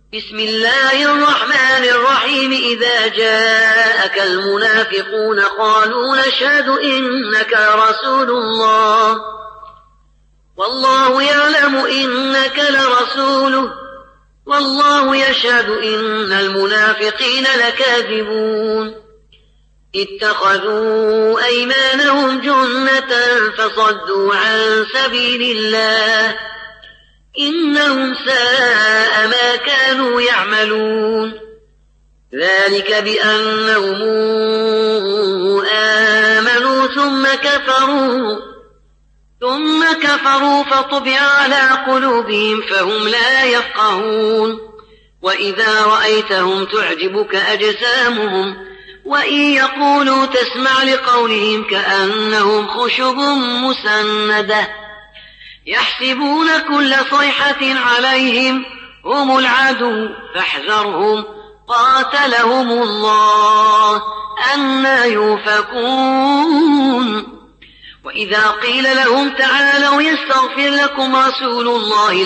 بسم الله الرحمن الرحيم. إذا جاءك المنافقون قالوا نشهد إنك لرسول الله والله يعلم إنك لرسوله والله يشهد إن المنافقين لكاذبون. اتخذوا أيمانهم جنة فصدوا عن سبيل الله إنهم ساء ما كانوا يعملون. ذلك بأنهم آمنوا ثم كفروا فطبع على قلوبهم فهم لا يفقهون. وإذا رأيتهم تعجبك أجسامهم وإن يقولوا تسمع لقولهم كأنهم خشب مسندة يحسبون كل صيحة عليهم هم العدو فاحذرهم قاتلهم الله أنى يؤفكون. وإذا قيل لهم تعالوا يستغفر لكم رسول الله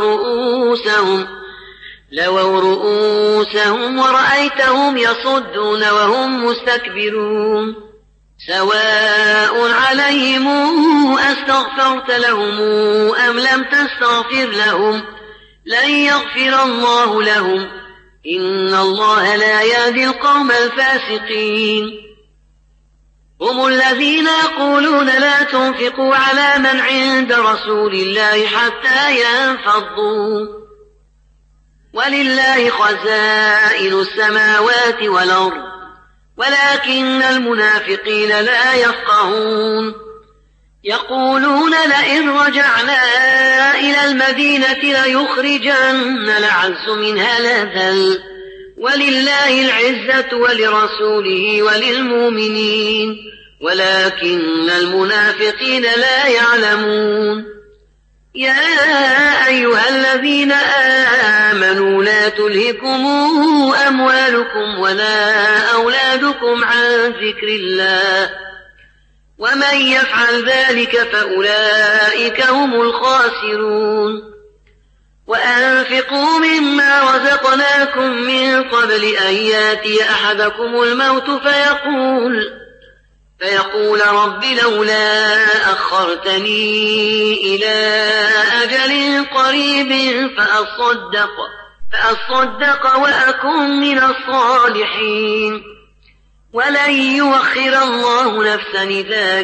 لووا رؤوسهم ورأيتهم يصدون وهم مستكبرون. سواء عليهم أستغفرت لهم أم لم تستغفر لهم لن يغفر الله لهم إن الله لا يهدي القوم الفاسقين. هم الذين يقولون لا تنفقوا على من عند رسول الله حتى ينفضوا ولله خزائن السماوات والأرض ولكن المنافقين لا يفقهون. يقولون لئن رجعنا إلى المدينة ليخرجن الأعز منها الأذل ولله العزة ولرسوله وللمؤمنين ولكن المنافقين لا يعلمون. يا أيها الذين آمنوا لا تلهكم أموالكم ولا أولادكم عن ذكر الله ومن يفعل ذلك فأولئك هم الخاسرون. وأنفقوا مما رزقناكم من قبل أن ياتي أحدكم الموت فيقول رب لولا أخرتني إلى أجل قريب فأصدق وأكن من الصالحين ولن يؤخر الله نفسا إذا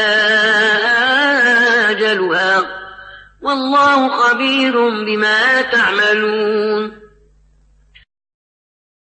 جاء أجلها والله خبير بما تعملون.